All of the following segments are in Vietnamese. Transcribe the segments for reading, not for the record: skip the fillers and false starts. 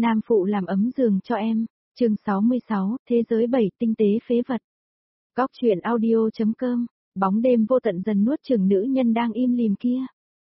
Nam phụ làm ấm giường cho em, chương 66, thế giới 7 tinh tế phế vật. Góc truyện audio.com, bóng đêm vô tận dần nuốt chửng nữ nhân đang im lìm kia.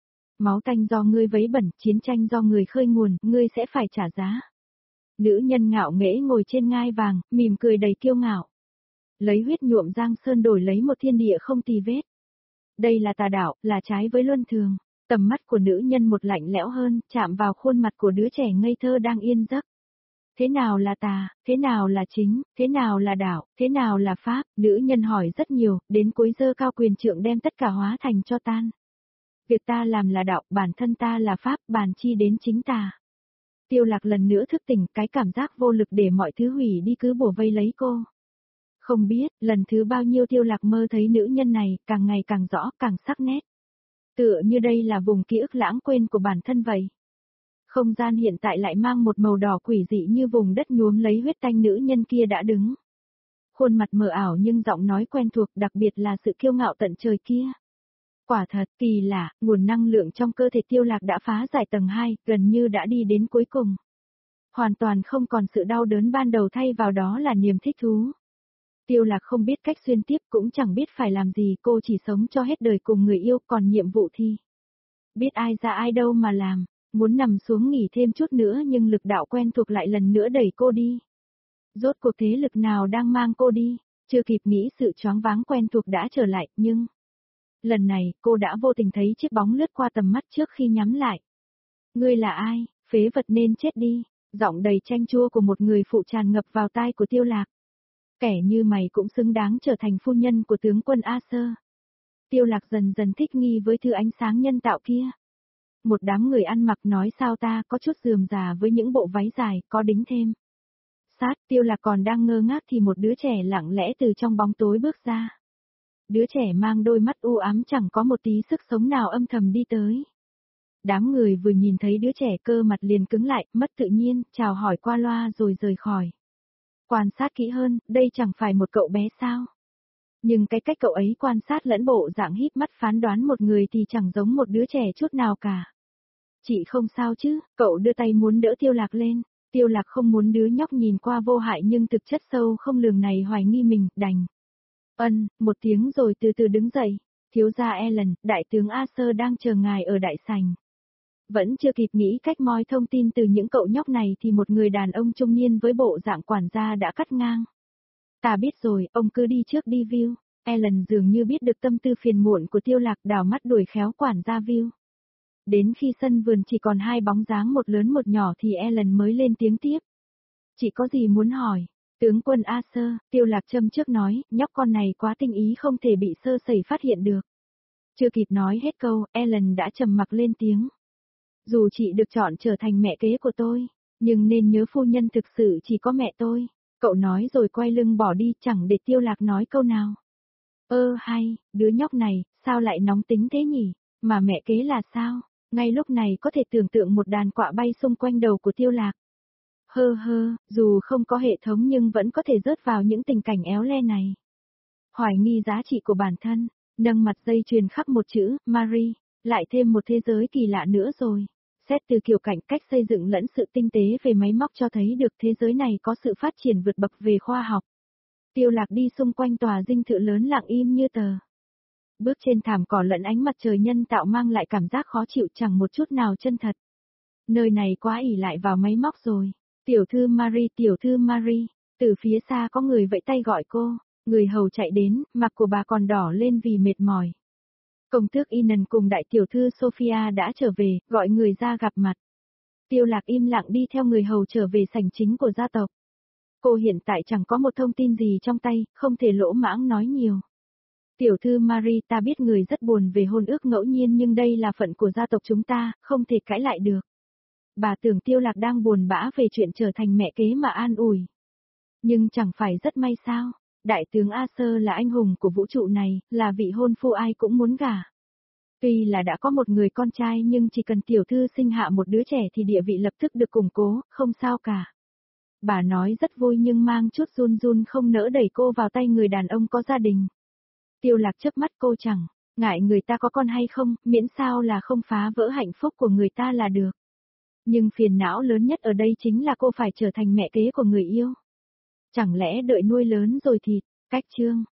Máu tanh do ngươi vấy bẩn, chiến tranh do người khơi nguồn, ngươi sẽ phải trả giá. Nữ nhân ngạo nghễ ngồi trên ngai vàng, mỉm cười đầy kiêu ngạo. Lấy huyết nhuộm giang sơn đổi lấy một thiên địa không tì vết. Đây là tà đạo, là trái với luân thường. Tầm mắt của nữ nhân một lạnh lẽo hơn, chạm vào khuôn mặt của đứa trẻ ngây thơ đang yên giấc. Thế nào là tà, thế nào là chính, thế nào là đạo, thế nào là pháp, nữ nhân hỏi rất nhiều, đến cuối giơ cao quyền trượng đem tất cả hóa thành cho tan. Việc ta làm là đạo, bản thân ta là pháp, bàn chi đến chính tà. Tiêu Lạc lần nữa thức tỉnh, cái cảm giác vô lực để mọi thứ hủy đi cứ bủa vây lấy cô. Không biết, lần thứ bao nhiêu Tiêu Lạc mơ thấy nữ nhân này, càng ngày càng rõ, càng sắc nét. Tựa như đây là vùng ký ức lãng quên của bản thân vậy. Không gian hiện tại lại mang một màu đỏ quỷ dị như vùng đất nhuốm lấy huyết tanh nữ nhân kia đã đứng. Khuôn mặt mờ ảo nhưng giọng nói quen thuộc, đặc biệt là sự kiêu ngạo tận trời kia. Quả thật kỳ lạ, nguồn năng lượng trong cơ thể Tiêu Lạc đã phá giải tầng 2, gần như đã đi đến cuối cùng. Hoàn toàn không còn sự đau đớn ban đầu, thay vào đó là niềm thích thú. Tiêu Lạc không biết cách xuyên tiếp, cũng chẳng biết phải làm gì, cô chỉ sống cho hết đời cùng người yêu, còn nhiệm vụ thì biết ai ra ai đâu mà làm, muốn nằm xuống nghỉ thêm chút nữa nhưng lực đạo quen thuộc lại lần nữa đẩy cô đi. Rốt cuộc thế lực nào đang mang cô đi, chưa kịp nghĩ sự choáng váng quen thuộc đã trở lại, nhưng lần này cô đã vô tình thấy chiếc bóng lướt qua tầm mắt trước khi nhắm lại. Ngươi là ai, phế vật nên chết đi, giọng đầy chanh chua của một người phụ tràn ngập vào tai của Tiêu Lạc. Kẻ như mày cũng xứng đáng trở thành phu nhân của tướng quân A Sơ. Tiêu Lạc dần dần thích nghi với thứ ánh sáng nhân tạo kia. Một đám người ăn mặc nói sao ta có chút rườm rà với những bộ váy dài, có đính thêm. Sát, Tiêu Lạc còn đang ngơ ngác thì một đứa trẻ lặng lẽ từ trong bóng tối bước ra. Đứa trẻ mang đôi mắt u ám chẳng có một tí sức sống nào âm thầm đi tới. Đám người vừa nhìn thấy đứa trẻ cơ mặt liền cứng lại, mất tự nhiên, chào hỏi qua loa rồi rời khỏi. Quan sát kỹ hơn, đây chẳng phải một cậu bé sao? Nhưng cái cách cậu ấy quan sát lẫn bộ dạng híp mắt phán đoán một người thì chẳng giống một đứa trẻ chút nào cả. Chị không sao chứ, cậu đưa tay muốn đỡ Tiêu Lạc lên. Tiêu Lạc không muốn đứa nhóc nhìn qua vô hại nhưng thực chất sâu không lường này hoài nghi mình, đành. Một tiếng rồi từ từ đứng dậy. Thiếu gia Ellen, đại tướng A Sơ đang chờ ngài ở đại sảnh. Vẫn chưa kịp nghĩ cách moi thông tin từ những cậu nhóc này thì một người đàn ông trung niên với bộ dạng quản gia đã cắt ngang. Ta biết rồi, ông cứ đi trước đi View. Ellen dường như biết được tâm tư phiền muộn của Tiêu Lạc, đảo mắt đuổi khéo quản gia View. Đến khi sân vườn chỉ còn hai bóng dáng, một lớn một nhỏ thì Ellen mới lên tiếng tiếp. Chị có gì muốn hỏi? Tướng quân A Sơ, Tiêu Lạc châm trước nói, nhóc con này quá tinh ý không thể bị sơ sẩy phát hiện được. Chưa kịp nói hết câu, Ellen đã trầm mặc lên tiếng. Dù chị được chọn trở thành mẹ kế của tôi, nhưng nên nhớ phu nhân thực sự chỉ có mẹ tôi. Cậu nói rồi quay lưng bỏ đi, chẳng để Tiêu Lạc nói câu nào. Hay, đứa nhóc này, sao lại nóng tính thế nhỉ? Mà mẹ kế là sao? Ngay lúc này có thể tưởng tượng một đàn quạ bay xung quanh đầu của Tiêu Lạc. Dù không có hệ thống nhưng vẫn có thể rớt vào những tình cảnh éo le này. Hoài nghi giá trị của bản thân, nâng mặt dây chuyền khắc một chữ, Marie, lại thêm một thế giới kỳ lạ nữa rồi. Xét từ kiểu cảnh cách xây dựng lẫn sự tinh tế về máy móc cho thấy được thế giới này có sự phát triển vượt bậc về khoa học. Tiêu Lạc đi xung quanh tòa dinh thự lớn lặng im như tờ. Bước trên thảm cỏ lẫn ánh mặt trời nhân tạo mang lại cảm giác khó chịu chẳng một chút nào chân thật. Nơi này quá ỷ lại vào máy móc rồi. Tiểu thư Marie, từ phía xa có người vẫy tay gọi cô, người hầu chạy đến, mặt của bà còn đỏ lên vì mệt mỏi. Công tước Inan cùng đại tiểu thư Sophia đã trở về, gọi người ra gặp mặt. Tiêu Lạc im lặng đi theo người hầu trở về sảnh chính của gia tộc. Cô hiện tại chẳng có một thông tin gì trong tay, không thể lỗ mãng nói nhiều. Tiểu thư Marie, ta biết người rất buồn về hôn ước ngẫu nhiên nhưng đây là phận của gia tộc chúng ta, không thể cãi lại được. Bà tưởng Tiêu Lạc đang buồn bã về chuyện trở thành mẹ kế mà an ủi. Nhưng chẳng phải rất may sao, đại tướng A Sơ là anh hùng của vũ trụ này, là vị hôn phu ai cũng muốn gả. Tuy là đã có một người con trai nhưng chỉ cần tiểu thư sinh hạ một đứa trẻ thì địa vị lập tức được củng cố, không sao cả. Bà nói rất vui nhưng mang chút run run không nỡ đẩy cô vào tay người đàn ông có gia đình. Tiêu Lạc chớp mắt, cô chẳng ngại người ta có con hay không, miễn sao là không phá vỡ hạnh phúc của người ta là được. Nhưng phiền não lớn nhất ở đây chính là cô phải trở thành mẹ kế của người yêu. Chẳng lẽ đợi nuôi lớn rồi thì, cách chương.